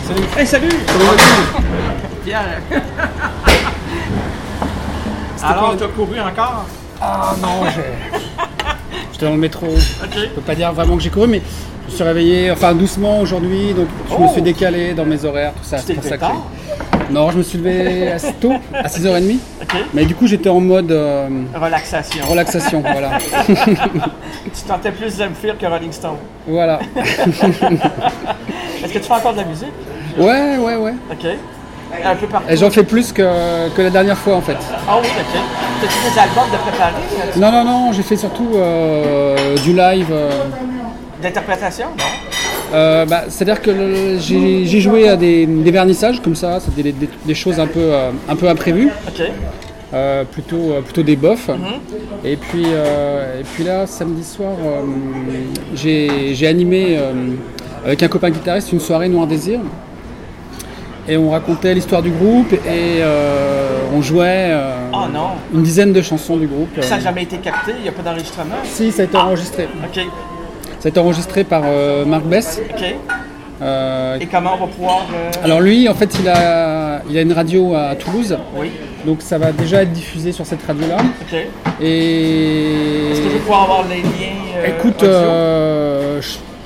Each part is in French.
Salut. Hey, salut! Salut. Pierre! Alors, t'as couru encore? Ah non, j'étais dans le métro. Ok. Je peux pas dire vraiment que j'ai couru, mais je me suis réveillé, enfin doucement aujourd'hui, donc je me suis décalé dans mes horaires, tout ça. Tu t'es pour levé ça que tard? Non, je me suis levé assez tôt, à 6h30. Ok. Mais du coup, j'étais en mode Relaxation. relaxation, voilà. Tu tentais plus Zemfir que Rolling Stone. Voilà. Est-ce que tu fais encore de la musique? Ouais. Ok. Un peu partout. Et j'en fais plus que la dernière fois en fait. Ah oui, ok. T'as-tu des albums de préparer? Non, j'ai fait surtout du live. D'interprétation? Non? C'est-à-dire que j'ai joué à des vernissages comme ça, c'est des choses un peu imprévues, Ok. plutôt des bofs. Et puis là, samedi soir, j'ai animé avec un copain guitariste une soirée Noir Désir. Et on racontait l'histoire du groupe et on jouait Oh non! une dizaine de chansons du groupe. Ça n'a jamais été capté? Il n'y a pas d'enregistrement? Si, ça a été enregistré. Ok. Ça a été enregistré par Marc Bess. Ok. Euh, Et comment on va pouvoir... alors lui, en fait, il a une radio à Toulouse. Oui. Donc ça va déjà être diffusé sur cette radio-là. Ok. Et Est-ce que je vais pouvoir avoir les liens écoute, audio?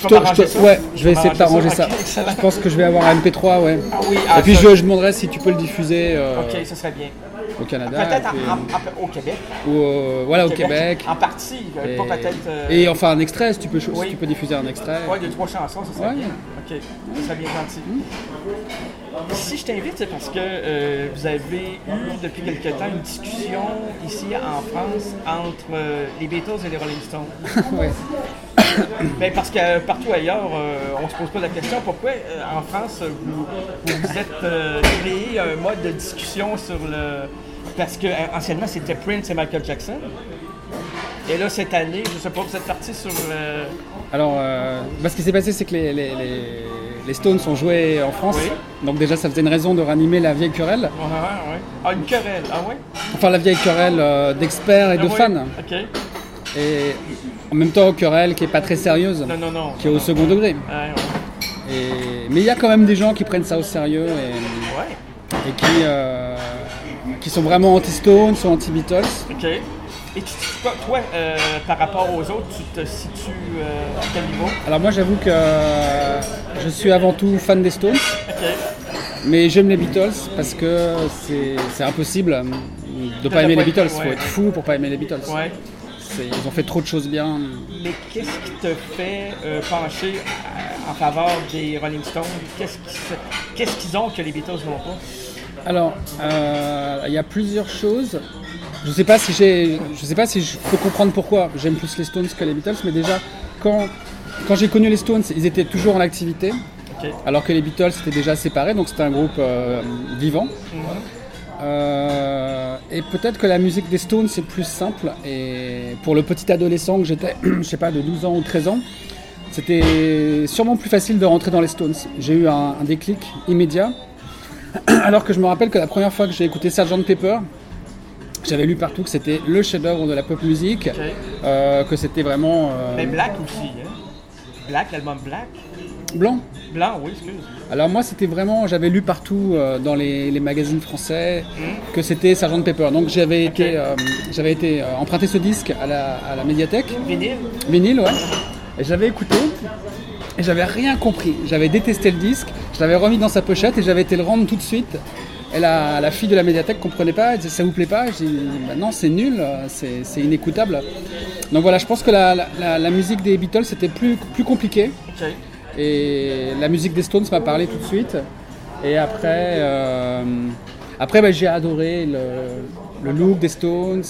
je vais essayer de t'arranger ça. Ok, excellent. Je pense que je vais avoir un MP3, ouais. Ah oui, Et puis je demanderai si tu peux le diffuser Ok, ça serait bien. au Canada. Peut-être et puis- au Québec. ou, voilà, au Québec. En partie, pas peut-être... Et enfin un extrait, si tu peux Oui. diffuser un extrait. Ouais, 2-3 chansons, ça serait Ouais. bien. Ok, ça serait bien gentil. Si je t'invite, c'est parce que vous avez eu depuis quelque temps une discussion ici en France entre les Beatles et les Rolling Stones. Ouais. Ben, parce que partout ailleurs, on ne se pose pas la question pourquoi en France vous êtes créé un mode de discussion sur le. Parce que anciennement c'était Prince et Michael Jackson. Et là cette année, je sais pas, vous êtes parti sur le. Alors, ce qui s'est passé, c'est que les Stones ont joué en France. Oui. Donc déjà, ça faisait une raison de ranimer la vieille querelle. Ouais. Ah, une querelle, ah ouais? Enfin, la vieille querelle d'experts et de Ah ouais? fans. Ok. Et en même temps, querelle qui est pas très sérieuse, Non. qui est au second degré. Ouais. Mais il y a quand même des gens qui prennent ça au sérieux Ouais. et qui sont vraiment anti-Stones ou anti-Beatles. Ok. Et toi, par rapport aux autres, tu te situes à quel niveau? Alors moi, j'avoue que je suis avant tout fan des Stones, Ok. mais j'aime les Beatles parce que c'est impossible de pas aimer les Beatles. Il ouais. faut être fou pour pas aimer les Beatles. Ouais. Ils ont fait trop de choses bien. Mais qu'est-ce qui te fait pencher en faveur des Rolling Stones? Qu'est-ce qu'ils ont que les Beatles n'ont pas? Alors, il y a plusieurs choses. Je sais pas si je peux comprendre pourquoi j'aime plus les Stones que les Beatles, mais déjà quand j'ai connu les Stones, ils étaient toujours en activité, Ok. alors que les Beatles étaient déjà séparés, donc c'était un groupe vivant. Et peut-être que la musique des Stones c'est plus simple, et pour le petit adolescent que j'étais, je sais pas, de 12 ans ou 13 ans, c'était sûrement plus facile de rentrer dans les Stones. J'ai eu un déclic immédiat, alors que je me rappelle que la première fois que j'ai écouté Sgt Pepper, j'avais lu partout que c'était le chef-d'œuvre de la pop music, que c'était vraiment Mais Black aussi, hein? Black, l'album Black? blanc. Blanc, oui, excuse. Alors moi c'était vraiment, j'avais lu partout dans les magazines français que c'était Sgt Pepper. Donc j'avais été emprunté ce disque à la médiathèque, vinyle, ouais. Et j'avais écouté et j'avais rien compris. J'avais détesté le disque, je l'avais remis dans sa pochette et j'avais été le rendre tout de suite. Et la fille de la médiathèque comprenait pas, elle disait ça vous plaît pas? J'ai dit bah non, c'est nul, c'est inécoutable. Donc voilà, je pense que la musique des Beatles c'était plus compliqué. Ok. Et la musique des Stones m'a parlé tout de suite. Et après j'ai adoré le look des Stones,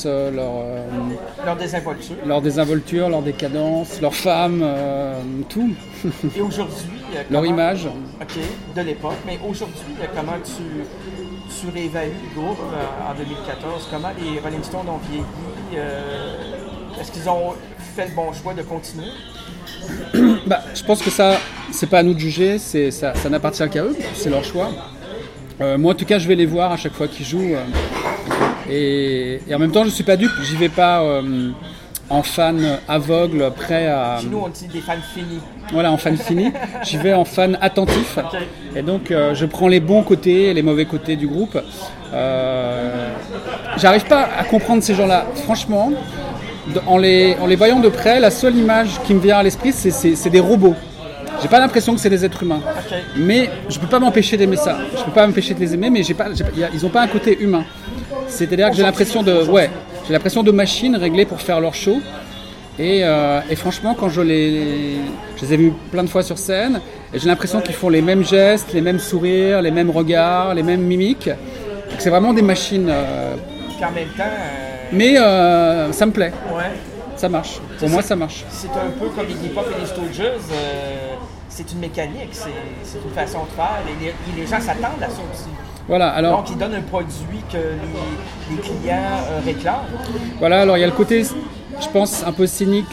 leur désinvolture, leur décadence, leur femme, tout. Et aujourd'hui, leur image. Ok, de l'époque. Mais aujourd'hui, comment tu réévalues le groupe en 2014? Comment les Rolling Stones ont vieilli? Est-ce qu'ils ont fait le bon choix de continuer? Je pense que ça, c'est pas à nous de juger, ça n'appartient qu'à eux, c'est leur choix. Moi en tout cas je vais les voir à chaque fois qu'ils jouent et en même temps je suis pas dupe, j'y vais pas en fan aveugle, prêt à... Chez nous, on dit des fans finis. Voilà, en fan fini. J'y vais en fan attentif. Okay. Et donc, je prends les bons côtés et les mauvais côtés du groupe. J'arrive pas à comprendre ces gens-là. Franchement, en les voyant de près, la seule image qui me vient à l'esprit, c'est des robots. J'ai pas l'impression que c'est des êtres humains. Okay. Mais je peux pas m'empêcher d'aimer ça. Je peux pas m'empêcher de les aimer, mais ils ont pas un côté humain. C'est-à-dire que j'ai l'impression de machines réglées pour faire leur show. Et franchement, quand je les ai vus plein de fois sur scène, et j'ai l'impression qu'ils font les mêmes gestes, les mêmes sourires, les mêmes regards, les mêmes mimiques. Donc c'est vraiment des machines. Puis en même temps... Mais ça me plaît. Ouais. Ça marche. Pour moi, ça marche. C'est un peu comme les Iggy Pop et les Stooges. C'est une mécanique, c'est une façon de faire. Et les gens s'attendent à ça aussi. Voilà, alors... Donc, ils donnent un produit que les clients réclament. Voilà, alors il y a le côté, je pense, un peu cynique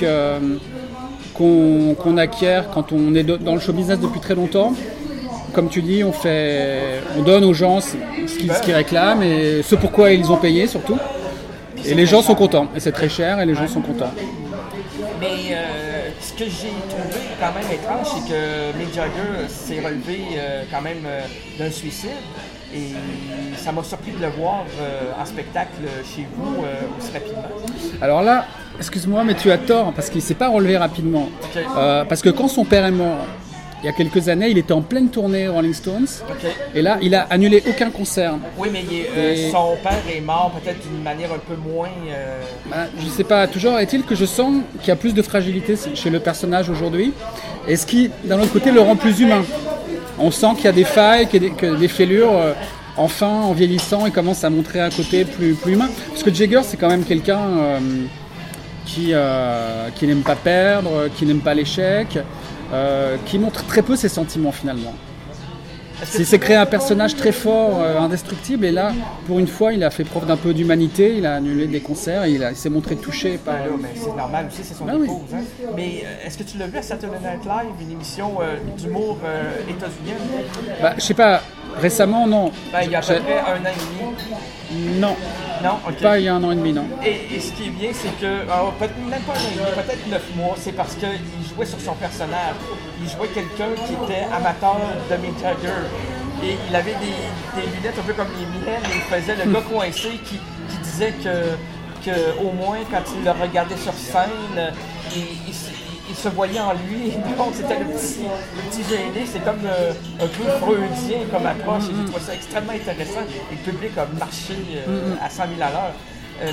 qu'on acquiert quand on est dans le show business depuis très longtemps. Comme tu dis, on donne aux gens ce qu'ils réclament et ce pourquoi ils ont payé surtout. Et les gens sont contents. Et c'est très cher et les gens sont contents. Mais ce que j'ai trouvé quand même étrange, c'est que Mick Jagger s'est relevé quand même d'un suicide. Et ça m'a surpris de le voir en spectacle chez vous aussi rapidement. Alors là, excuse-moi, mais tu as tort, parce qu'il ne s'est pas relevé rapidement. Okay. Parce que quand son père est mort, il y a quelques années, il était en pleine tournée Rolling Stones. Okay. Et là, il a annulé aucun concert. Oui, mais son père est mort peut-être d'une manière un peu moins... je ne sais pas, toujours est-il que je sens qu'il y a plus de fragilité chez le personnage aujourd'hui. Et ce qui, d'un autre côté, le rend plus humain. On sent qu'il y a des failles, que des fêlures. Enfin, en vieillissant, il commence à montrer un côté plus humain. Parce que Jagger, c'est quand même quelqu'un qui n'aime pas perdre, qui n'aime pas l'échec, qui montre très peu ses sentiments finalement. C'est créé un personnage très fort, indestructible, et là, pour une fois, il a fait preuve d'un peu d'humanité, il a annulé des concerts, il s'est montré touché par... mais c'est normal aussi, c'est son épouse. Oui. Hein? Mais est-ce que tu l'as vu à Saturday Night Live, une émission d'humour états-unienne? Je sais pas, récemment, non. Il y a à peu près 1 an et demi. Non. Non, okay. Pas il y a 1 an et demi, non. Et ce qui est bien, c'est que, peut-être même pas 1 an et demi, peut-être 9 mois, c'est parce qu'il jouait sur son personnage. Il jouait quelqu'un qui était amateur de Mick Jagger. Et il avait des lunettes un peu comme les miennes, et il faisait le gars coincé qui disait que au moins quand il le regardait sur scène, il se voyait en lui. Donc c'était le petit gêné, c'est comme un peu freudien comme approche. Et j'ai trouvé ça extrêmement intéressant. Et le public a marché à 100 000 à l'heure.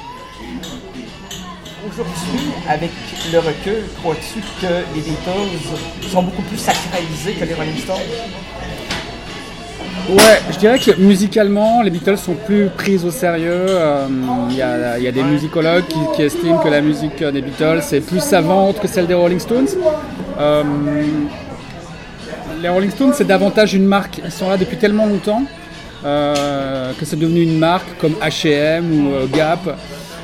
Aujourd'hui, avec le recul, crois-tu que les Beatles sont beaucoup plus sacralisés que les Rolling Stones? Ouais, je dirais que musicalement, les Beatles sont plus prises au sérieux. Il y a des musicologues qui estiment que la musique des Beatles est plus savante que celle des Rolling Stones. Les Rolling Stones, c'est davantage une marque. Ils sont là depuis tellement longtemps que c'est devenu une marque comme H&M ou Gap.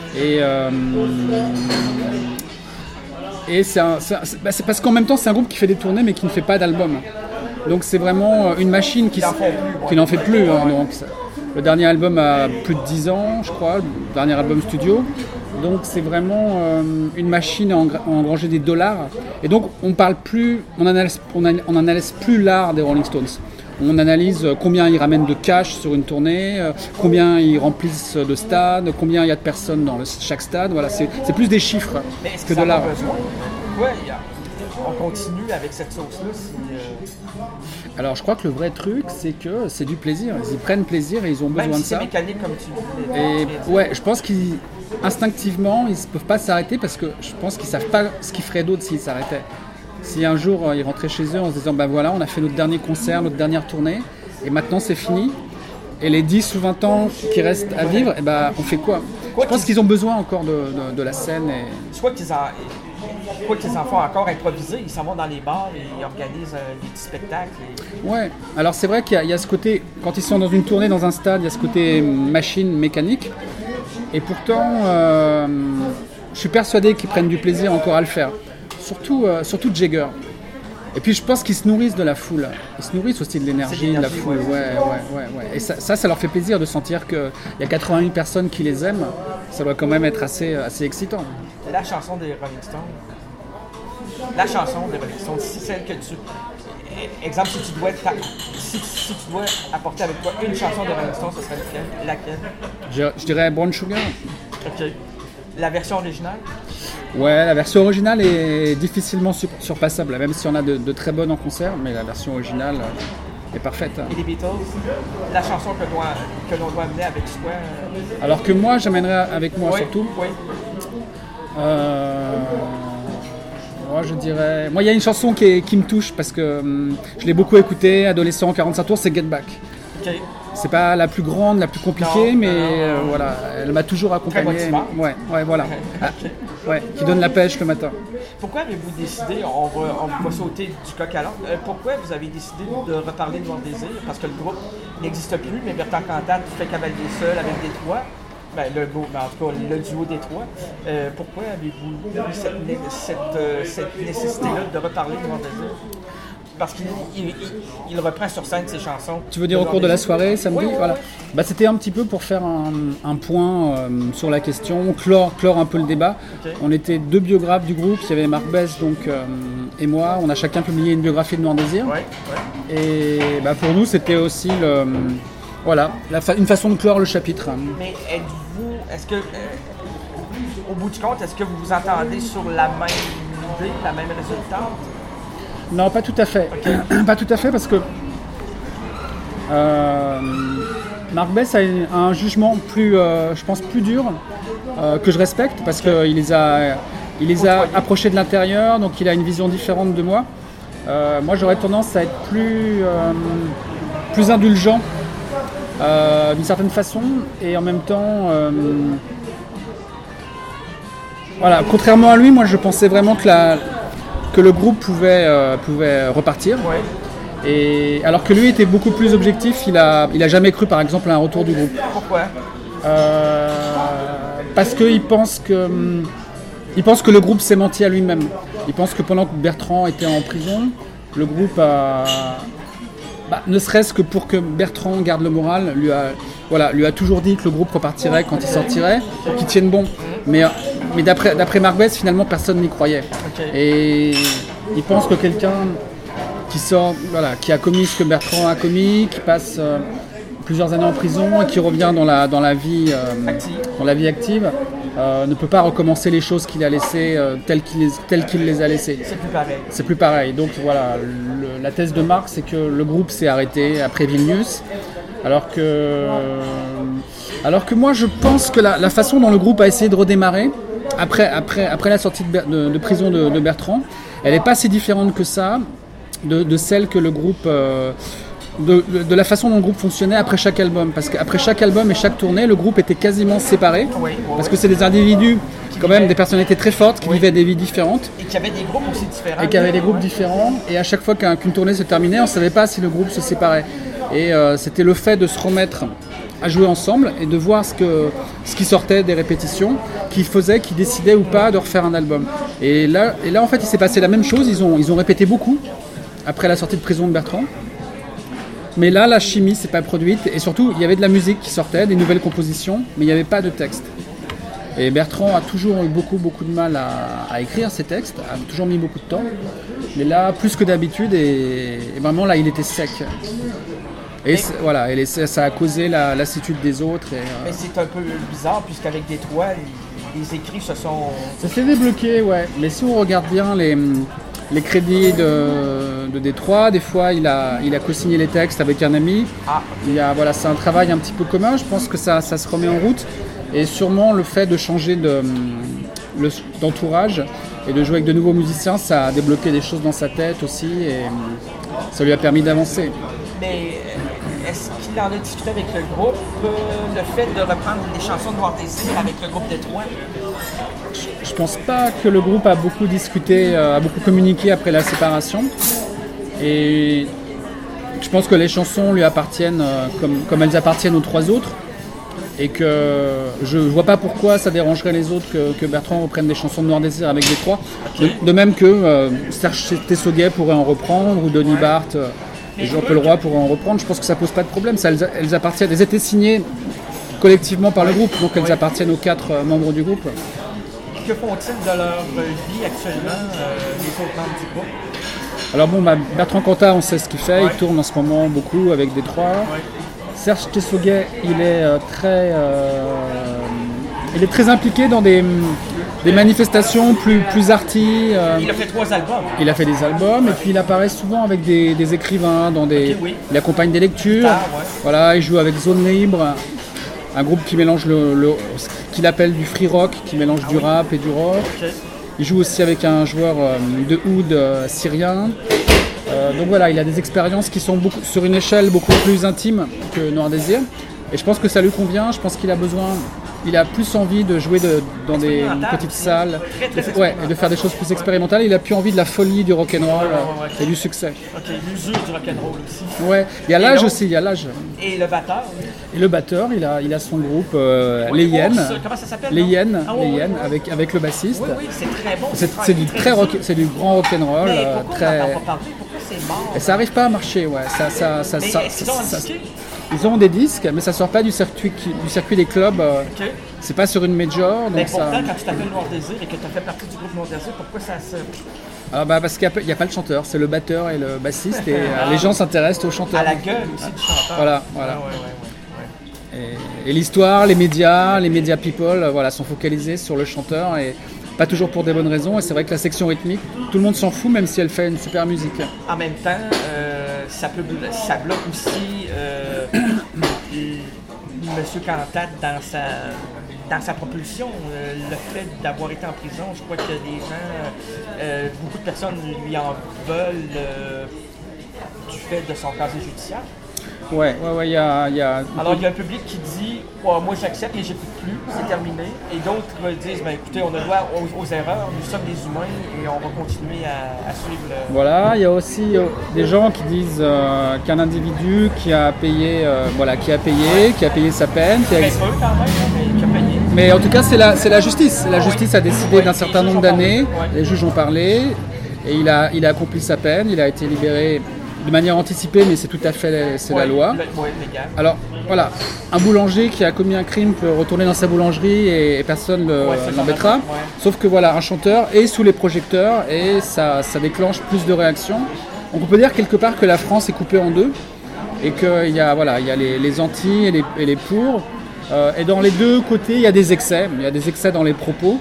Et c'est parce qu'en même temps, c'est un groupe qui fait des tournées mais qui ne fait pas d'album. Donc c'est vraiment une machine qui n'en fait plus. Hein, donc, le dernier album a plus de 10 ans, je crois, le dernier album studio. Donc c'est vraiment une machine à engranger des dollars. Et donc on n'analyse plus l'art des Rolling Stones. On analyse combien ils ramènent de cash sur une tournée, combien ils remplissent de stades, combien il y a de personnes dans chaque stade. Voilà, c'est plus des chiffres que de l'art. Ouais, on continue avec cette sauce-là. Alors je crois que le vrai truc, c'est que c'est du plaisir. Ils y prennent plaisir et ils ont besoin de ça. C'est mécanique comme tu disais. Et ouais, je pense qu'instinctivement, ils ne peuvent pas s'arrêter parce que je pense qu'ils ne savent pas ce qu'ils feraient d'autre s'ils s'arrêtaient. Si un jour ils rentraient chez eux en se disant voilà, on a fait notre dernier concert, notre dernière tournée, et maintenant c'est fini, et les 10 ou 20 ans qui restent à vivre, on fait quoi? Je pense qu'ils ont besoin encore de la scène. Soit qu'ils en font encore improviser, ils s'en vont dans les bars et ils organisent des petits spectacles. Ouais, alors c'est vrai qu'il y a ce côté, quand ils sont dans une tournée dans un stade, il y a ce côté machine, mécanique, et pourtant je suis persuadé qu'ils prennent du plaisir encore à le faire. Surtout Jagger. Et puis je pense qu'ils se nourrissent de la foule. Ils se nourrissent aussi de l'énergie de la foule. Ouais. Et ça leur fait plaisir de sentir qu'il y a 80 000 personnes qui les aiment. Ça doit quand même être assez excitant. la chanson des Rolling Stones. La chanson des Rolling Stones, c'est celle que tu... Exemple, si tu dois apporter avec toi une chanson des Rolling Stones, ce serait laquelle? Je dirais Brown Sugar. OK. La version originale? Ouais, la version originale est difficilement surpassable, même si on a de très bonnes en concert, mais la version originale est parfaite. Et les Beatles? La chanson que l'on doit amener avec soi? Alors que moi, j'amènerais avec moi surtout. Oui. Moi, je dirais... Moi, il y a une chanson qui me touche parce que je l'ai beaucoup écoutée, adolescent, 45 tours, c'est Get Back. OK. C'est pas la plus grande, la plus compliquée, mais voilà, elle m'a toujours accompagné. Très motivante. Ouais, voilà. Ouais, qui donne la pêche le matin. Pourquoi avez-vous décidé, on va sauter du coq à l'âne, pourquoi vous avez décidé de reparler de Noir Désir? Parce que le groupe n'existe plus, mais Bertrand Cantat fait cavalier seul avec Détroit. En tout cas, le duo Détroit. Pourquoi avez-vous eu cette nécessité-là de reparler de Noir Désir? Parce qu'il reprend sur scène ses chansons. Tu veux dire au cours de la soirée, samedi? Oui. Voilà. Bah, c'était un petit peu pour faire un point sur la question, clore un peu le débat. Okay. On était 2 biographes du groupe, il y avait Marc Bess et moi. On a chacun publié une biographie de Noir Désir. Ouais. Et bah, pour nous, c'était aussi une façon de clore le chapitre. Mais est-ce que, au bout du compte, est-ce que vous vous entendez sur la même idée, la même résultante? Non, pas tout à fait. Okay. Pas tout à fait parce que Marc Bess a un jugement plus, je pense, plus dur que je respecte parce qu'il les a approchés de l'intérieur, donc il a une vision différente de moi. Moi, j'aurais tendance à être plus indulgent d'une certaine façon et en même temps, voilà. Contrairement à lui, moi, je pensais vraiment que le groupe pouvait repartir. Ouais. Et alors que lui était beaucoup plus objectif, il a jamais cru par exemple à un retour du groupe. Pourquoi? Parce qu'il pense que le groupe s'est menti à lui-même. Il pense que pendant que Bertrand était en prison, le groupe ne serait-ce que pour que Bertrand garde le moral, lui a toujours dit que le groupe repartirait quand il sortirait, pour qu'il tienne bon. Mais d'après Marc Bess, finalement, personne n'y croyait. Okay. Et il pense que quelqu'un qui sort, qui a commis ce que Bertrand a commis, qui passe plusieurs années en prison et qui revient dans la vie active, ne peut pas recommencer les choses qu'il a laissées telles qu'il les a laissées. C'est plus pareil. Donc voilà, la thèse de Marc, c'est que le groupe s'est arrêté après Vilnius, alors que moi je pense que la façon dont le groupe a essayé de redémarrer après la sortie de prison de Bertrand, elle n'est pas si différente que ça de celle que le groupe de la façon dont le groupe fonctionnait après chaque album, parce qu'après chaque album et chaque tournée, le groupe était quasiment séparé, parce que c'est des individus, quand même des personnalités très fortes, qui vivaient des vies différentes. Et qui avaient des groupes aussi différents. Et qui avaient des groupes différents, et à chaque fois qu'une tournée se terminait, on ne savait pas si le groupe se séparait. Et c'était le fait de se remettre à jouer ensemble et de voir ce qui sortait des répétitions qui décidait ou pas de refaire un album. Et là en fait, il s'est passé la même chose, ils ont répété beaucoup après la sortie de prison de Bertrand. Mais là, la chimie s'est pas produite et surtout, il y avait de la musique qui sortait, des nouvelles compositions, mais il n'y avait pas de texte. Et Bertrand a toujours eu beaucoup de mal à écrire ses textes, a toujours mis beaucoup de temps. Mais là, plus que d'habitude, et vraiment là, il était sec. Et ça a causé la lassitude des autres. Mais c'est un peu bizarre, puisqu'avec Détroit, les écrits se sont... Ça s'est débloqué, ouais. Mais si on regarde bien les crédits de Détroit, des fois il a co-signé les textes avec un ami. C'est un travail un petit peu commun, je pense que ça se remet en route. Et sûrement le fait de changer d'entourage et de jouer avec de nouveaux musiciens, ça a débloqué des choses dans sa tête aussi et ça lui a permis d'avancer. Mais est-ce qu'il en a discuté avec le groupe, le fait de reprendre des chansons de Noir Désir avec le groupe Détroit? Je pense pas que le groupe a beaucoup discuté, a beaucoup communiqué après la séparation. Et je pense que les chansons lui appartiennent comme elles appartiennent aux 3 autres. Et que je vois pas pourquoi ça dérangerait les autres que Bertrand reprenne des chansons de Noir Désir avec Détroit. De même que Serge Tessoguet pourrait en reprendre, ou Denis Barthes et Jean-Paul Roy pourraient en reprendre. Je pense que ça pose pas de problème. Elles appartiennent, elles étaient signées collectivement par le groupe, donc elles appartiennent aux 4 membres du groupe. que font-ils de leur vie actuellement, les autres membres du groupe? Alors bon, Bertrand Cantat, on sait ce qu'il fait, il tourne en ce moment beaucoup avec Détroit. Ouais. Serge Tessoguet, il est très impliqué dans des manifestations plus arty. Il a fait 3 albums. Il a fait des albums et puis il apparaît souvent avec des écrivains, il accompagne des lectures. Guitare, Voilà, il joue avec Zone Libre, un groupe qui mélange ce qu'il appelle du free rock, qui mélange du rap et du rock. Okay. Il joue aussi avec un joueur de oud syrien. Donc voilà, il a des expériences qui sont sur une échelle beaucoup plus intime que Noir Désir. Et je pense que ça lui convient, je pense qu'il a besoin, il a plus envie de jouer dans des petites salles, et de faire des choses plus expérimentales. Il a plus envie de la folie du rock'n'roll et du succès. Ok, l'usure du rock'n'roll aussi. Ouais, il y a l'âge aussi, il y a l'âge. Et le batteur? Et le batteur, il a son groupe, les Hyènes. Comment ça s'appelle? Les Hyènes, avec le bassiste. Oui, c'est très bon. C'est du grand rock'n'roll. Mais pourquoi on n'en a pas parlé? Pourquoi c'est mort? Et ça n'arrive pas à marcher, ouais. Ils ont des disques, mais ça sort pas du circuit des clubs. Okay. C'est pas sur une major. Donc mais pourtant, quand tu t'appelles Noir Désir et que tu as fait partie du groupe Noir Désir, pourquoi ça se... Parce qu'il n'y a pas le chanteur, c'est le batteur et le bassiste, et les gens s'intéressent au chanteur. À la gueule aussi du chanteur. Voilà. Et l'histoire, les médias people, sont focalisés sur le chanteur, et pas toujours pour des bonnes raisons. Et c'est vrai que la section rythmique, tout le monde s'en fout, même si elle fait une super musique. En même temps, ça bloque aussi Monsieur Cantat dans sa propulsion. Le fait d'avoir été en prison, je crois que des gens, beaucoup de personnes lui en veulent du fait de son casier judiciaire. Ouais, il y a... Alors, il y a un public qui dit moi j'accepte et j'écoute plus, c'est terminé. Et d'autres disent écoutez, on a droit aux erreurs, nous sommes des humains et on va continuer à suivre le... Voilà, il y a aussi des gens qui disent qu'un individu qui a payé sa peine, qui a payé. Mais en tout cas, c'est la justice. La justice a décidé d'un certain nombre d'années, les juges ont parlé, et il a accompli sa peine, il a été libéré de manière anticipée, mais c'est tout à fait la loi. Alors voilà, un boulanger qui a commis un crime peut retourner dans sa boulangerie et personne ne l'embêtera. Sauf que voilà, un chanteur est sous les projecteurs et ça déclenche plus de réactions. Donc on peut dire quelque part que la France est coupée en deux et qu'il y a les anti et les pour. Et dans les deux côtés, il y a des excès. Il y a des excès dans les propos.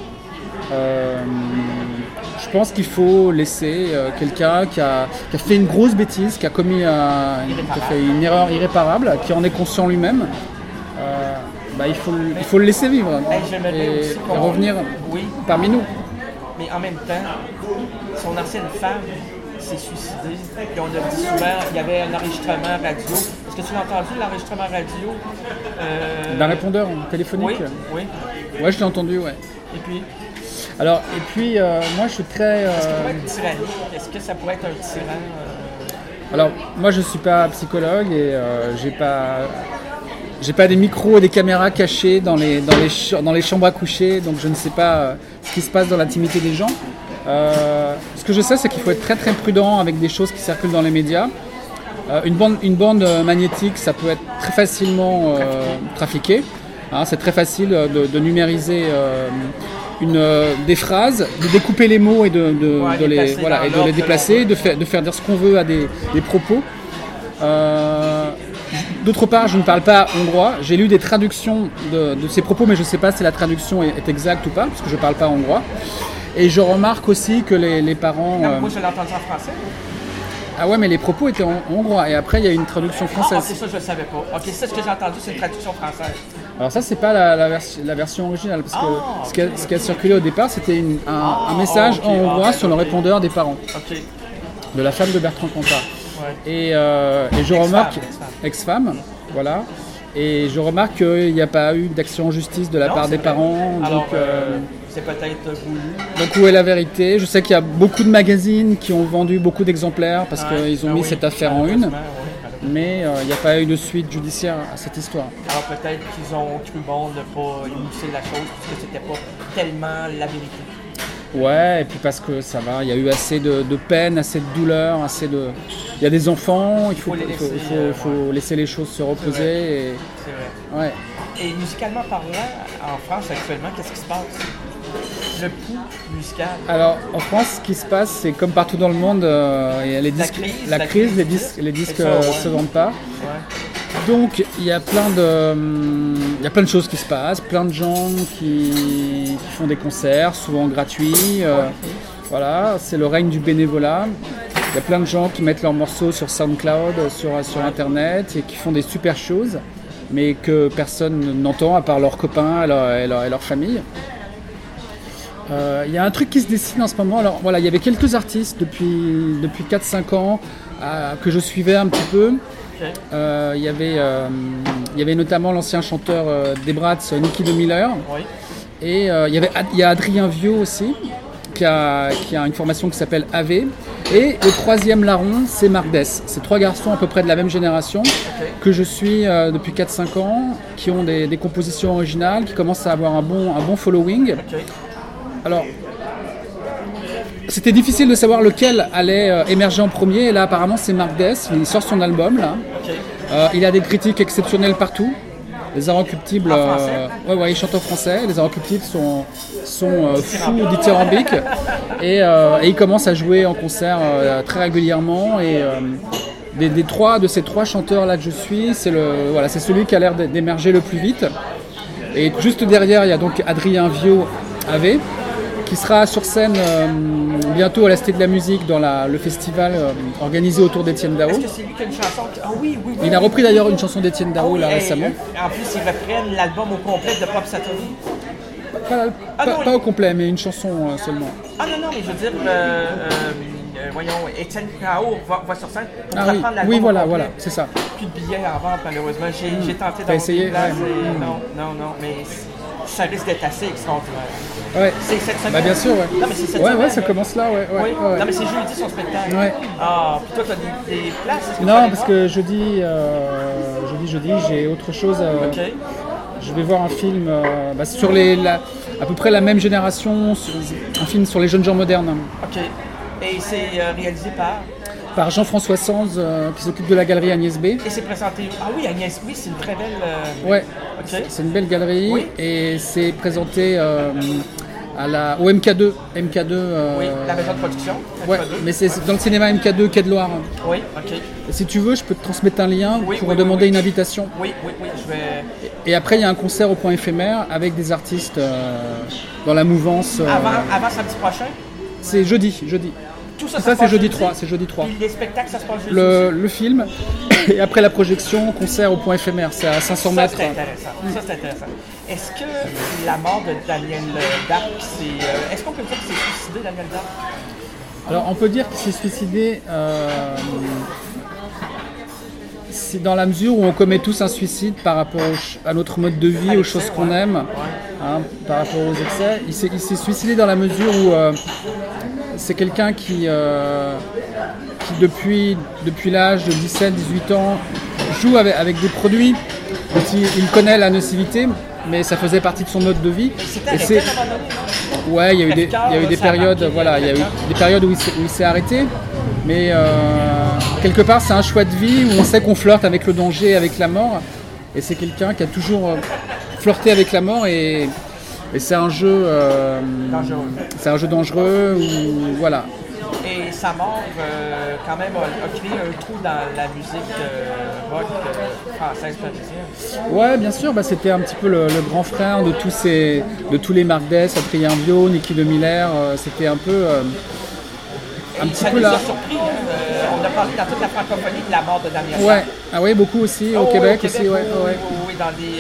Je pense qu'il faut laisser quelqu'un qui a fait une grosse bêtise, qui a commis qui a fait une erreur irréparable, qui en est conscient lui-même. Il faut le laisser vivre et revenir parmi nous. Mais en même temps, son ancienne femme s'est suicidée. Et on a dit souvent, il y avait un enregistrement radio. Est-ce que tu l'as entendu, l'enregistrement radio? D'un répondeur téléphonique? Oui. Ouais, je l'ai entendu, ouais. Et puis? Alors, moi je suis très... Est-ce que ça pourrait être tyrannique? Est-ce que ça pourrait être un tyran? Alors, moi je suis pas psychologue et j'ai pas des micros et des caméras cachés dans les chambres à coucher, donc je ne sais pas ce qui se passe dans l'intimité des gens. Ce que je sais, c'est qu'il faut être très très prudent avec des choses qui circulent dans les médias. Une bande magnétique, ça peut être très facilement trafiqué. C'est très facile de numériser des phrases, de découper les mots et de les déplacer, de faire dire ce qu'on veut à des propos. D'autre part, je ne parle pas hongrois. J'ai lu des traductions de ces propos, mais je ne sais pas si la traduction est exacte ou pas, parce que je ne parle pas hongrois. Et je remarque aussi que les parents... moi, je l'ai entendu en français. Ah ouais, mais les propos étaient en hongrois, et après, il y a une traduction française. Ok, ça, je ne savais pas. Ok, c'est ce que j'ai entendu, c'est une traduction française. Alors ça, c'est pas la version originale, parce que ce qui a circulé au départ, c'était un message en hongrois sur le répondeur des parents, de la femme de Bertrand Cantat. Ouais. Et je remarque... Ex-femme, voilà. Et je remarque qu'il n'y a pas eu d'action en justice de la part des parents. Alors, c'est peut-être voulu. Donc où est la vérité? Je sais qu'il y a beaucoup de magazines qui ont vendu beaucoup d'exemplaires parce qu'ils ont mis cette affaire en une. Mais il n'y a pas eu de suite judiciaire à cette histoire. Alors peut-être qu'ils ont cru bon de ne pas émousser la chose parce que c'était pas tellement la vérité. Ouais, et puis parce que ça va, il y a eu assez de peine, assez de douleur, il y a des enfants, il faut laisser les choses se reposer. C'est vrai. Ouais. Et musicalement parlant, en France actuellement, qu'est-ce qui se passe? le pouls musical? Alors, en France, ce qui se passe, c'est comme partout dans le monde, il y a la crise, les disques se vendent pas. Ouais. Donc, il y a plein de choses qui se passent, plein de gens qui font des concerts, souvent gratuits. Voilà, c'est le règne du bénévolat. Il y a plein de gens qui mettent leurs morceaux sur SoundCloud, sur Internet, et qui font des super choses, mais que personne n'entend à part leurs copains et leur famille. Il y a un truc qui se dessine en ce moment. Alors voilà, il y avait quelques artistes depuis 4-5 ans que je suivais un petit peu. Il y avait notamment l'ancien chanteur des Brats, Nicky de Miller. Oui. Et il y a Adrien Viau aussi, qui a une formation qui s'appelle AV. Et le troisième larron, c'est Marc Dess. C'est 3 garçons à peu près de la même génération que je suis depuis 4-5 ans, qui ont des compositions originales, qui commencent à avoir un bon following. Alors, c'était difficile de savoir lequel allait émerger en premier. Et là, apparemment, c'est Marc Dess. Il sort son album, là. Il a des critiques exceptionnelles partout. Les Inrecuptibles, il chante en français. Les Inrecuptibles sont fous dithyrambiques. Et il commence à jouer en concert très régulièrement. Et de ces 3 chanteurs-là que je suis, c'est celui qui a l'air d'émerger le plus vite. Et juste derrière, il y a donc Adrien Viau, AV, qui sera sur scène bientôt à la Cité de la Musique dans le festival organisé autour d'Étienne Dao. Est-ce que c'est lui qui a une chanson oui. Il a repris d'ailleurs une chanson d'Étienne Dao récemment. En plus, il reprenne l'album au complet de Pop Satori. Pas au complet, mais une chanson seulement. Ah non, mais je veux dire, voyons, Étienne Dao va sur scène pour reprendre l'album. Oui, voilà, c'est ça. Plus de billets en vente, malheureusement. J'ai tenté d'avoir des places. Non, mais ça risque d'être assez extraordinaire. Ouais. C'est cette semaine. Bah bien sûr, ouais. Non, mais c'est cette semaine. Ça commence là, ouais. Non, mais c'est jeudi son spectacle. Ouais. Ah, puis toi, t'as des places? Non, parce que jeudi, j'ai autre chose. Je vais voir un film sur à peu près la même génération, un film sur les jeunes gens modernes. Ok. Et c'est réalisé par Jean-François Sanz, qui s'occupe de la galerie Agnès B. Et c'est présenté... Ah oui, Agnès B, c'est une très belle... Ouais, okay. C'est une belle galerie. Oui. Et c'est présenté au MK2. Oui, la maison de production. Ouais, mais c'est dans le cinéma MK2, Quai de Loire. Oui, ok. Et si tu veux, je peux te transmettre un lien pour demander une invitation. Oui, je vais... Et après, il y a un concert au Point éphémère avec des artistes dans la mouvance... Avant samedi prochain? C'est jeudi. Tout ça c'est jeudi 3. Puis les spectacles, ça se passe jeudi le film, et après la projection, concert au Point éphémère, c'est à 500 mètres. Ça, c'est intéressant. Est-ce que la mort de Daniel Darc, est-ce qu'on peut dire qu'il s'est suicidé, Daniel Darc? Alors, on peut dire qu'il s'est suicidé c'est dans la mesure où on commet tous un suicide par rapport à notre mode de vie, aux choses qu'on aime, par rapport aux excès. Il s'est suicidé dans la mesure où c'est quelqu'un qui depuis l'âge de 17-18 ans joue avec des produits dont il connaît la nocivité, mais ça faisait partie de son mode de vie. Ouais, il y a eu des périodes, où il s'est arrêté, mais quelque part c'est un choix de vie où on sait qu'on flirte avec le danger, avec la mort, et c'est quelqu'un qui a toujours flirté avec la mort, et c'est un jeu dangereux où, voilà. Et sa mort, quand même, a créé un trou dans la musique rock française parisienne. Ouais, bien sûr. C'était un petit peu le grand frère de tous les Marc Dess, Adrien Viau, Nicky de Miller. C'était un peu... un petit peu là. Ça nous a surpris. On a parlé dans toute la francophonie de la mort de Daniel Darc. Ouais. Ah oui, beaucoup aussi. Au Québec aussi. Oui, dans des...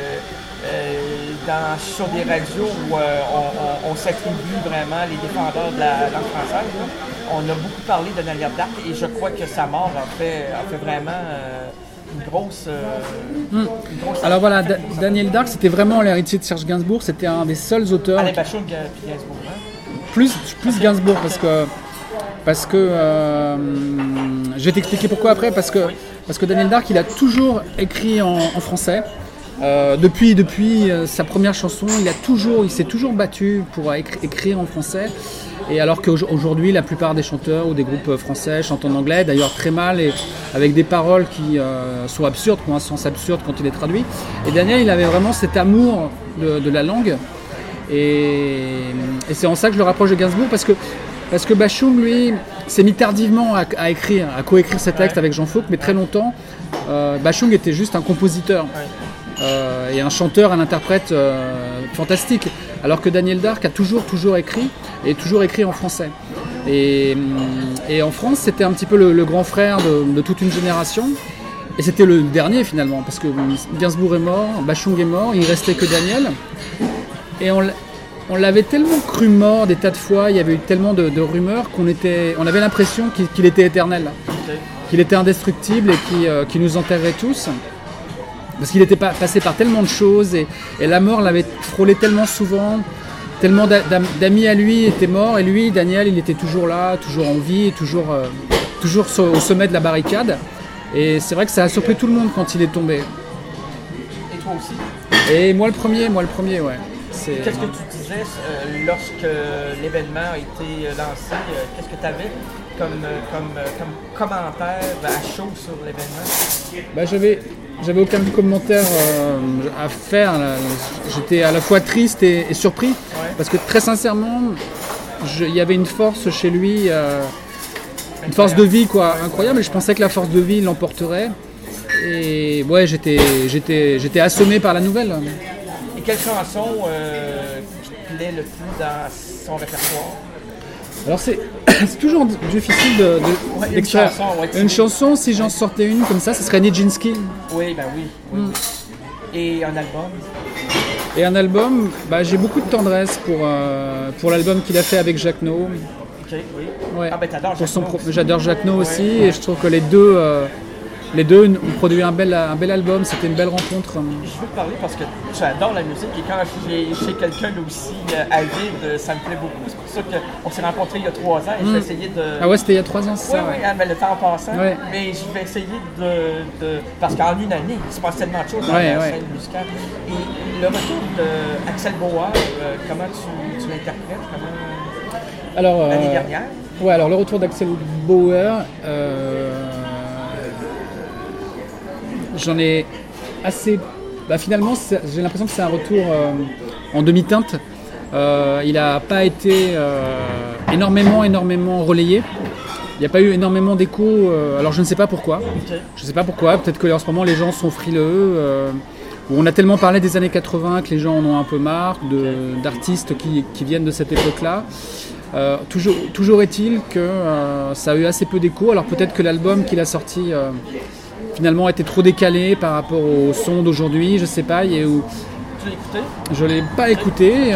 sur des radios où on s'attribue vraiment les défendeurs de la langue française. On a beaucoup parlé de Daniel Darc et je crois que sa mort a fait vraiment une grosse... Alors voilà, Daniel Darc, c'était vraiment l'héritier de Serge Gainsbourg. C'était un des seuls auteurs... Alain Bachung puis Gainsbourg. Plus Gainsbourg, parce que je vais t'expliquer pourquoi après, parce que Daniel Darc, il a toujours écrit en français. Depuis sa première chanson, il s'est toujours battu pour écrire en français. Et alors qu'aujourd'hui, la plupart des chanteurs ou des groupes français chantent en anglais, d'ailleurs très mal et avec des paroles qui sont absurdes, qui ont un sens absurde quand il est traduit. Et Daniel, il avait vraiment cet amour de la langue. Et c'est en ça que je le rapproche de Gainsbourg, parce que Bashung, lui, s'est mis tardivement à coécrire ses textes avec Jean Fauque, mais très longtemps, Bashung était juste un compositeur et un chanteur, un interprète fantastique, alors que Daniel Darc a toujours écrit, et toujours écrit en français. Et en France, c'était un petit peu le grand frère de toute une génération, et c'était le dernier finalement, parce que Gainsbourg est mort, Bashung est mort, il restait que Daniel, et on l'avait tellement cru mort des tas de fois, il y avait eu tellement de rumeurs on avait l'impression qu'il était éternel, qu'il était indestructible et qu'il nous enterrait tous. Parce qu'il était passé par tellement de choses et la mort l'avait frôlé tellement souvent, tellement d'amis à lui étaient morts et lui, Daniel, il était toujours là, toujours en vie, toujours au sommet de la barricade. Et c'est vrai que ça a surpris tout le monde quand il est tombé. Et toi aussi? Et moi le premier, ouais. Qu'est-ce que tu disais lorsque l'événement a été lancé? Qu'est-ce que tu avais comme commentaire à chaud sur l'événement? J'avais aucun commentaire à faire. J'étais à la fois triste et surpris, parce que très sincèrement, il y avait une force chez lui, une force de vie incroyable, et je pensais que la force de vie l'emporterait. Et ouais, j'étais assommé par la nouvelle. Et quelle chanson qui te plaît le plus dans son répertoire? Alors c'est toujours difficile d'extraire une chanson. Si j'en sortais une comme ça, ce serait Nijinsky. Oui. Et un album? Et un album, j'ai beaucoup de tendresse pour l'album qu'il a fait avec Jacques No. Ok, oui. Ouais. Ah t'adores Jacques No. J'adore Jacques No aussi, et je trouve que les deux ont produit un bel album, c'était une belle rencontre. Je veux te parler parce que j'adore la musique, et quand j'ai chez quelqu'un d'aussi avide, ça me plaît beaucoup. C'est pour ça qu'on s'est rencontrés il y a 3 ans et je vais essayer de... Ah ouais, c'était il y a 3 ans, c'est ça? Oui, mais le temps en passant. Ouais. Mais je vais essayer de... Parce qu'en une année, il se passe tellement de choses dans la scène musicale. Et le retour d'Axel Bauer, comment tu l'interprètes? L'année dernière? Ouais, alors le retour d'Axel Bauer... J'en ai assez... finalement, j'ai l'impression que c'est un retour en demi-teinte. Il n'a pas été énormément relayé. Il n'y a pas eu énormément d'écho. Alors je ne sais pas pourquoi. Je ne sais pas pourquoi. Peut-être que en ce moment, les gens sont frileux. On a tellement parlé des années 80 que les gens en ont un peu marre, d'artistes qui viennent de cette époque-là. Toujours est-il que ça a eu assez peu d'écho. Alors peut-être que l'album qu'il a sorti... finalement était trop décalé par rapport au son d'aujourd'hui, je sais pas. Tu l'as écouté? Je l'ai pas écouté.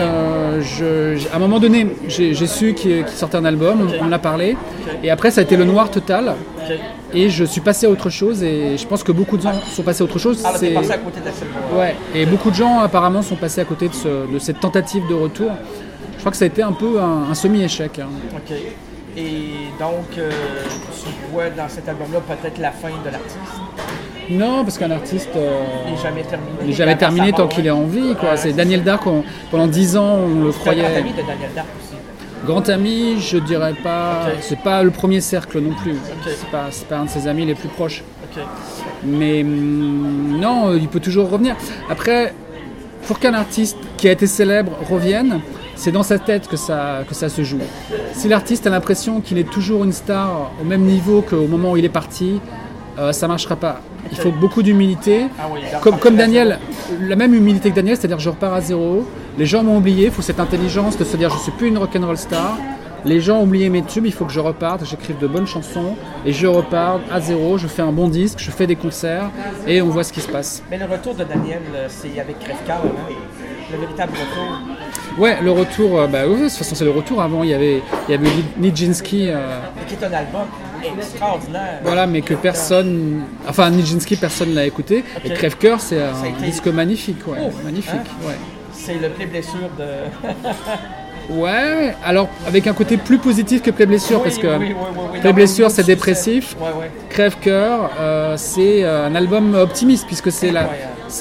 À un moment donné, j'ai su qu'il sortait un album, on en a parlé, et après ça a été le noir total. Et je suis passé à autre chose, et je pense que beaucoup de gens sont passés à autre chose. T'es passé à côté d'Axel Bauer. Ouais, et beaucoup de gens apparemment sont passés à côté de cette tentative de retour. Je crois que ça a été un peu un semi-échec. Ok. Et donc, tu vois dans cet album-là peut-être la fin de l'artiste? Non, parce qu'un artiste il n'est jamais terminé. Il n'est jamais terminé tant qu'il est en vie. C'est Daniel Darc, pendant 10 ans, on le croyait. C'est un grand ami de Daniel Darc aussi. Grand ami, je dirais pas. C'est pas le premier cercle non plus. C'est pas un de ses amis les plus proches. Mais non, il peut toujours revenir. Après, pour qu'un artiste qui a été célèbre revienne, c'est dans sa tête que ça se joue. Si l'artiste a l'impression qu'il est toujours une star au même niveau qu'au moment où il est parti, ça ne marchera pas. Il faut beaucoup d'humilité. Comme Daniel, la même humilité que Daniel, c'est-à-dire je repars à zéro. Les gens m'ont oublié, il faut cette intelligence de se dire je ne suis plus une rock'n'roll star. Les gens ont oublié mes tubes, il faut que je reparte, j'écrive de bonnes chansons et je repars à zéro, je fais un bon disque, je fais des concerts et on voit ce qui se passe. Mais le retour de Daniel, c'est avec Crève-Cœur, le véritable retour. Ouais, le retour, de toute façon c'est le retour. Avant il y avait Nijinsky. Qui est un album extraordinaire. Voilà, mais que personne... Enfin, Nijinsky, personne ne l'a écouté. Et Crève-Cœur, c'est un disque magnifique, magnifique. Ouais. C'est le Play Blessure de... Ouais, alors avec un côté plus positif que Play Blessure, parce que Play Blessure c'est dépressif. Crève-Cœur, c'est un album optimiste, puisque c'est la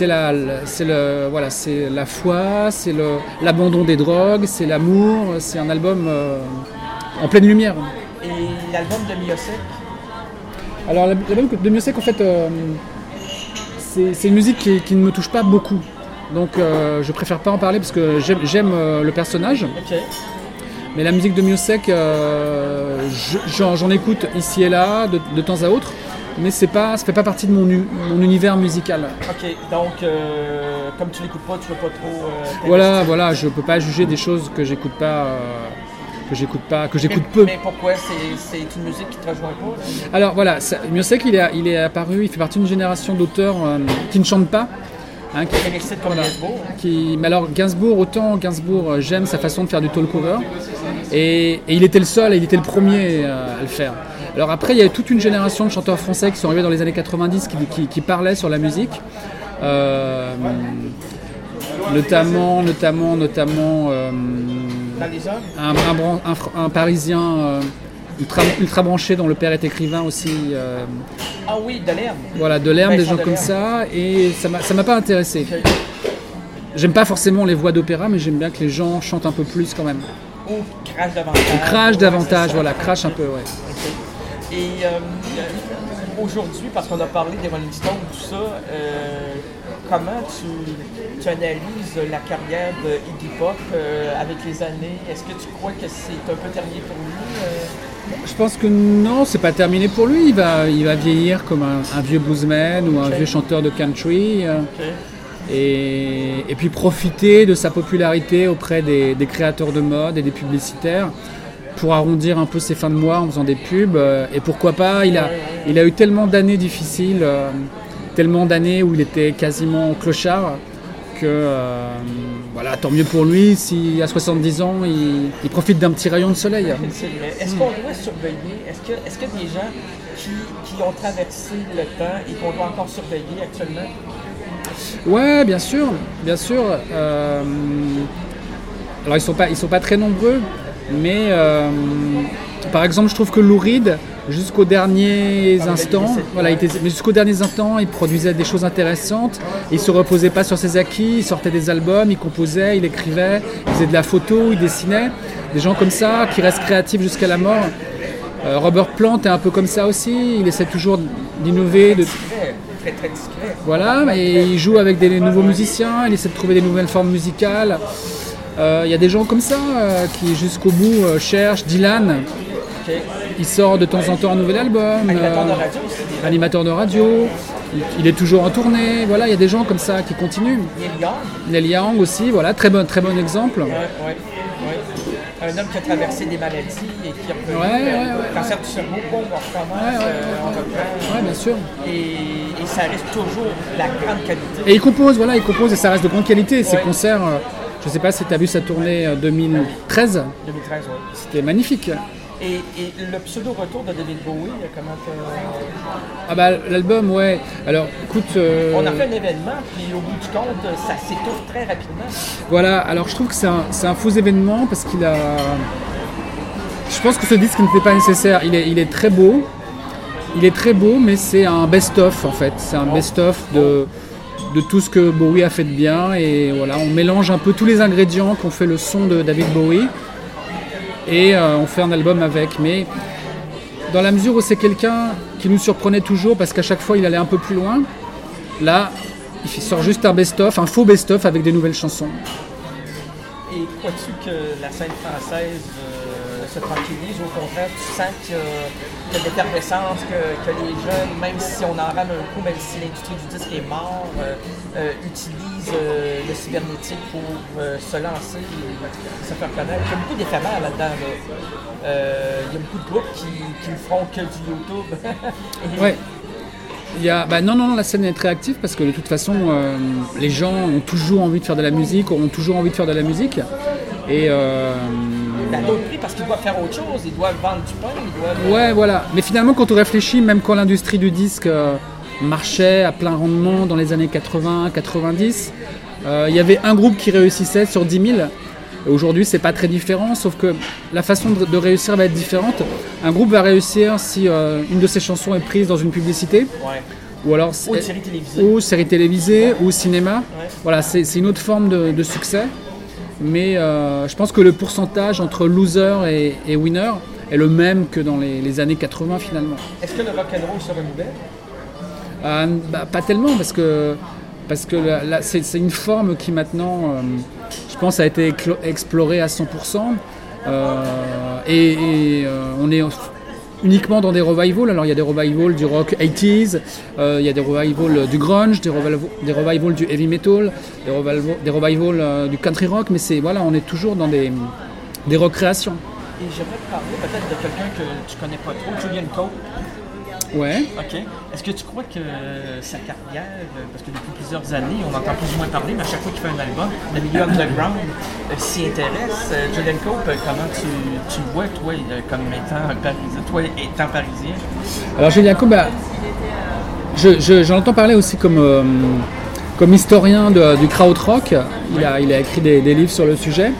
foi, c'est l'abandon des drogues, c'est l'amour, c'est un album en pleine lumière. Et l'album de Miosek? Alors l'album de Miosek, en fait, c'est une musique qui ne me touche pas beaucoup. donc je préfère pas en parler parce que j'aime le personnage. Ok. Mais la musique de Miossec, j'en écoute ici et là, de temps à autre, mais ça fait pas partie de mon univers musical. Ok, donc comme tu l'écoutes pas, tu veux pas trop... Voilà, je peux pas juger des choses que j'écoute peu. Mais pourquoi c'est une musique qui te rejoint pas? Alors voilà, Miossec, il est apparu, il fait partie d'une génération d'auteurs qui ne chantent pas. Mais alors Gainsbourg, j'aime sa façon de faire du talk-over et il était le seul, il était le premier à le faire. Alors après, il y a eu toute une génération de chanteurs français qui sont arrivés dans les années 90 qui parlaient sur la musique, notamment un Parisien ultra branché dont le père est écrivain aussi. Ah oui, Delerme. Voilà, Delerme, des gens comme ça, et ça m'a pas intéressé. Okay. J'aime pas forcément les voix d'opéra, mais j'aime bien que les gens chantent un peu plus quand même. Ou crachent davantage. Crachent un peu, ouais. Okay. Et aujourd'hui, parce qu'on a parlé des Rolling Stones, tout ça, comment tu analyses la carrière de Iggy Pop avec les années? Est-ce que tu crois que c'est un peu terminé pour lui? Je pense que non, c'est pas terminé pour lui. Il va vieillir comme un vieux bluesman ou un vieux chanteur de country. Et puis profiter de sa popularité auprès des créateurs de mode et des publicitaires pour arrondir un peu ses fins de mois en faisant des pubs. Et pourquoi pas, il a eu tellement d'années difficiles, tellement d'années où il était quasiment clochard, que voilà, tant mieux pour lui si à 70 ans il profite d'un petit rayon de soleil. Est-ce qu'on doit surveiller? Est-ce qu'il y a des gens qui ont traversé le temps et qu'on doit encore surveiller actuellement? Ouais, bien sûr. Alors ils sont pas très nombreux, mais par exemple, je trouve que Lou Reed, jusqu'aux derniers instants, il produisait des choses intéressantes. Il se reposait pas sur ses acquis, il sortait des albums, il composait, il écrivait, il faisait de la photo, il dessinait. Des gens comme ça qui restent créatifs jusqu'à la mort. Robert Plant est un peu comme ça aussi. Il essaie toujours d'innover. Très discret. Voilà, mais il joue avec des nouveaux musiciens, il essaie de trouver des nouvelles formes musicales. Il y a des gens comme ça qui jusqu'au bout cherchent. Dylan, il sort de temps en temps un nouvel album. Animateur de radio. Il est toujours en tournée. Voilà, il y a des gens comme ça qui continuent. Neil Young aussi, voilà, très bon exemple. Ouais. Un homme qui a traversé des maladies et qui a reconnu cancer du cerveau, on recommence, on reprend. Ouais, bien sûr. Et ça reste toujours la grande qualité. Et il compose et ça reste de grande qualité. Ses concerts, je ne sais pas si tu as vu sa tournée 2013. 2013, oui. C'était magnifique. Et le pseudo-retour de David Bowie, comment Ah bah l'album, ouais. Alors écoute... On a fait un événement, puis au bout du compte, ça s'étouffe très rapidement. Voilà, alors je trouve que c'est un faux événement parce qu'il a... Je pense que ce disque n'était pas nécessaire. Il est très beau. Mais c'est un best-of en fait. C'est un best-of de tout ce que Bowie a fait de bien. Et voilà, on mélange un peu tous les ingrédients qu'ont fait le son de David Bowie. Et on fait un album avec, mais dans la mesure où c'est quelqu'un qui nous surprenait toujours parce qu'à chaque fois il allait un peu plus loin, là il sort juste un best-of, un faux best-of avec des nouvelles chansons. Et crois-tu que la scène française se tranquillise, au contraire tu sens qu'il y a de l'effervescence, que les jeunes, même si on en rame un coup, même si l'industrie du disque est morte, utilisent le cybernétique pour se lancer et se faire connaître. Il y a beaucoup d'éphémères là-dedans. Il y a beaucoup de groupes qui ne feront que du YouTube. Ouais. Non, la scène est très active parce que de toute façon, les gens ont toujours envie de faire de la musique, Et à d'autres prix parce qu'ils doivent faire autre chose, ils doivent vendre du pain, Ouais, voilà. Mais finalement, quand on réfléchit, même quand l'industrie du disque marchait à plein rendement dans les années 80-90, il y avait un groupe qui réussissait sur 10 000. Et aujourd'hui, c'est pas très différent, sauf que la façon de réussir va être différente. Un groupe va réussir si une de ses chansons est prise dans une publicité. Ouais. Ou alors série télévisée ou cinéma. Ouais. Voilà, c'est une autre forme de succès. Mais je pense que le pourcentage entre loser et winner est le même que dans les années 80 finalement. Est-ce que le rock'n'roll se renouvelle? Pas tellement parce que parce que c'est une forme qui maintenant, je pense, a été explorée à 100%. On est uniquement dans des revivals. Alors il y a des revivals du rock 80s, il y a des revivals du grunge, des revivals du heavy metal, des revivals du country rock, mais on est toujours dans des recréations. Et j'aimerais te parler peut-être de quelqu'un que tu connais pas trop, Julian Cope. Ouais. OK. Est-ce que tu crois que sa carrière, parce que depuis plusieurs années, on entend plus ou moins parler, mais à chaque fois qu'il fait un album, le milieu underground s'y intéresse. Julian Cope, comment tu le vois, toi, comme étant parisien? Alors Julian Cope, j'en entends parler aussi comme historien du krautrock. Il a écrit des livres sur le sujet.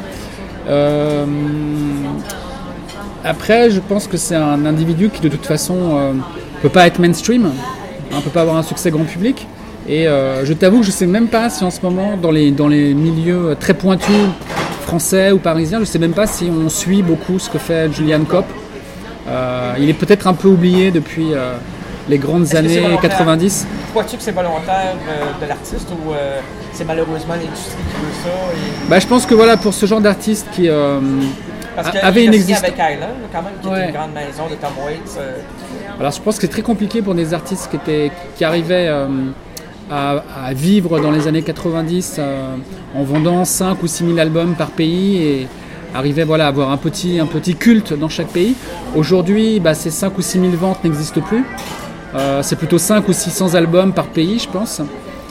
Après, je pense que c'est un individu qui de toute façon peut pas être mainstream, peut pas avoir un succès grand public. Et je t'avoue que je sais même pas si en ce moment, dans les milieux très pointus français ou parisiens, je sais même pas si on suit beaucoup ce que fait Julian Cope. Il est peut-être un peu oublié depuis les grandes années 90. Crois-tu que c'est volontaire de l'artiste ou c'est malheureusement l'industrie qui veut ça? Je pense que pour ce genre d'artiste qui avait une existence avec Island, quand même, qui était une grande maison de Tom Waits. Alors je pense que c'est très compliqué pour des artistes qui arrivaient à vivre dans les années 90 en vendant 5 ou 6 000 albums par pays et arrivaient à avoir un petit culte dans chaque pays. Aujourd'hui, ces 5 ou 6 000 ventes n'existent plus. C'est plutôt 5 ou 600 albums par pays, je pense.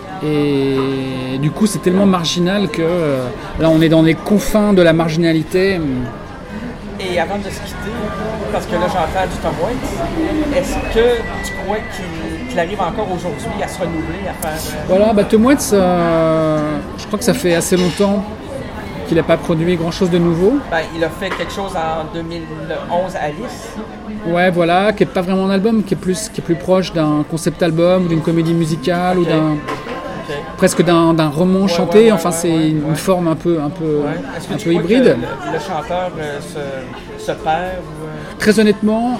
Et du coup, c'est tellement marginal que là, on est dans les confins de la marginalité. Et avant de se quitter, parce que là, j'entends du Tom Waits, est-ce que tu crois qu'il arrive encore aujourd'hui à se renouveler, à faire... Tom Waits, je crois que ça fait assez longtemps qu'il n'a pas produit grand-chose de nouveau. Il a fait quelque chose en 2011 à Alice. Ouais, qui n'est pas vraiment un album, qui est plus proche d'un concept album ou d'une comédie musicale ou presque d'un roman chanté. C'est une forme un peu hybride. Le chanteur se perd Très honnêtement,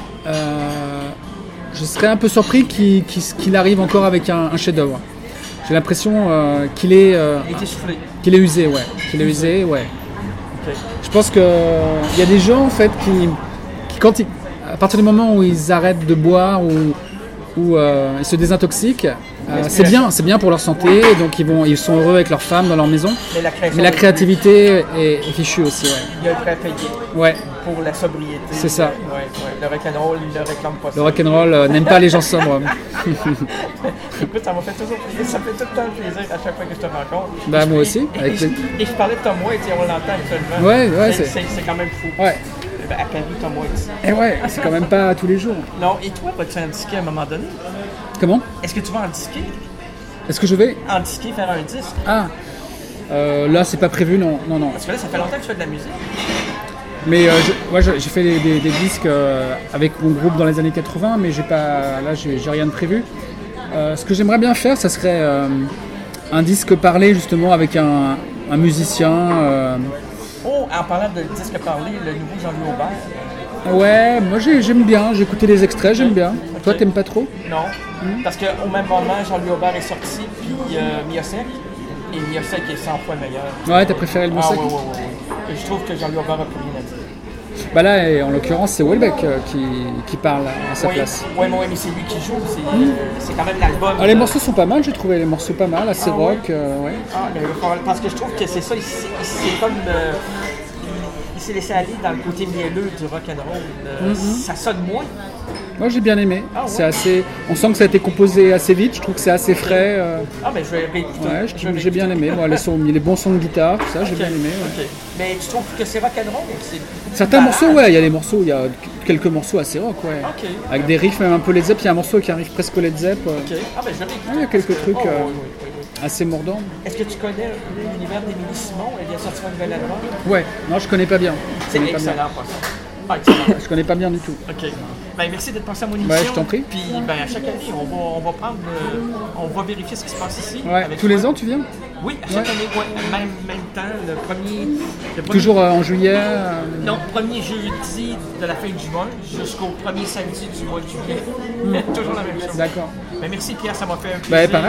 je serais un peu surpris qu'il arrive encore avec un chef-d'œuvre. J'ai l'impression qu'il est essoufflé. Qu'il est usé, Qu'il est usé, Okay. Je pense qu'il y a des gens en fait qui à partir du moment où ils arrêtent de boire ou ils se désintoxiquent, c'est bien pour leur santé, donc ils sont heureux avec leur femme dans leur maison. Mais la créativité est fichue aussi. Il y a le prêt à payer pour la sobriété. C'est ça. Le rock'n'roll, il ne réclame pas ça. Le rock'n'roll n'aime pas les gens sobres. Écoute, ça m'a fait toujours plaisir. Ça fait tout le temps plaisir à chaque fois que je te rencontre. Moi aussi. Et je parlais de Tom Waits et on l'entend actuellement. C'est quand même fou. Ouais. À Paris, Tom Waits. Et c'est quand même pas tous les jours. Non, et toi, vas-tu en disquer à un moment donné? Comment? Est-ce que tu vas en disquer? Est-ce que je vais? En disquer, faire un disque? Là, c'est pas prévu, non. Parce que là, ça fait longtemps que tu fais de la musique. Mais j'ai fait des disques avec mon groupe dans les années 80, mais j'ai rien de prévu. Ce que j'aimerais bien faire, ça serait un disque parlé justement avec un musicien. En parlant de disque parlé, le nouveau Jean-Louis Aubert. Ouais, moi j'aime bien, j'ai écouté les extraits, j'aime bien. Okay. Toi, t'aimes pas trop? Non, parce qu'au même moment, Jean-Louis Aubert est sorti, puis Miosek, et Miosek est 100 fois meilleur. Ouais, t'as préféré le Miosek? Et je trouve que Jean-Louis Aubert a plus rien à dire. Là, en l'occurrence, c'est Houellebecq qui parle à sa place. Oui, mais c'est lui qui joue, c'est quand même l'album. Les morceaux sont pas mal, j'ai trouvé les morceaux pas mal, assez rock. Parce que je trouve que c'est ça, c'est comme... il s'est laissé aller dans le côté mielleux du rock'n'roll. Ça sonne moins. Moi j'ai bien aimé. C'est assez. On sent que ça a été composé assez vite. Je trouve que c'est assez frais. Mais je vais réécouter. J'ai bien aimé. Moi, les bons sons de guitare, tout ça, j'ai bien aimé. Mais tu trouves que c'est rock'n'roll? Certains morceaux, il y a des morceaux, il y a quelques morceaux assez rock, avec des riffs même un peu Led Zepp. Il y a un morceau qui arrive presque Led Zepp. Je vais réécouter. Il y a quelques trucs assez mordants. Est-ce que tu connais l'univers d'Émilie Simon? Elle vient sortir un nouvel album? Ouais. Non, je connais pas bien. C'est excellent pour ça. Je connais pas bien du tout. OK. Merci d'être passé à mon émission. Je t'en prie. Puis à chaque année, on va vérifier ce qui se passe ici. Avec tous les ans, tu viens? Oui, à chaque année, même temps, le premier toujours en juillet? Non, premier jeudi de la fin du mois jusqu'au premier samedi du mois de juillet. Toujours la même chose. D'accord. Merci Pierre, ça m'a fait un plaisir. Pareil.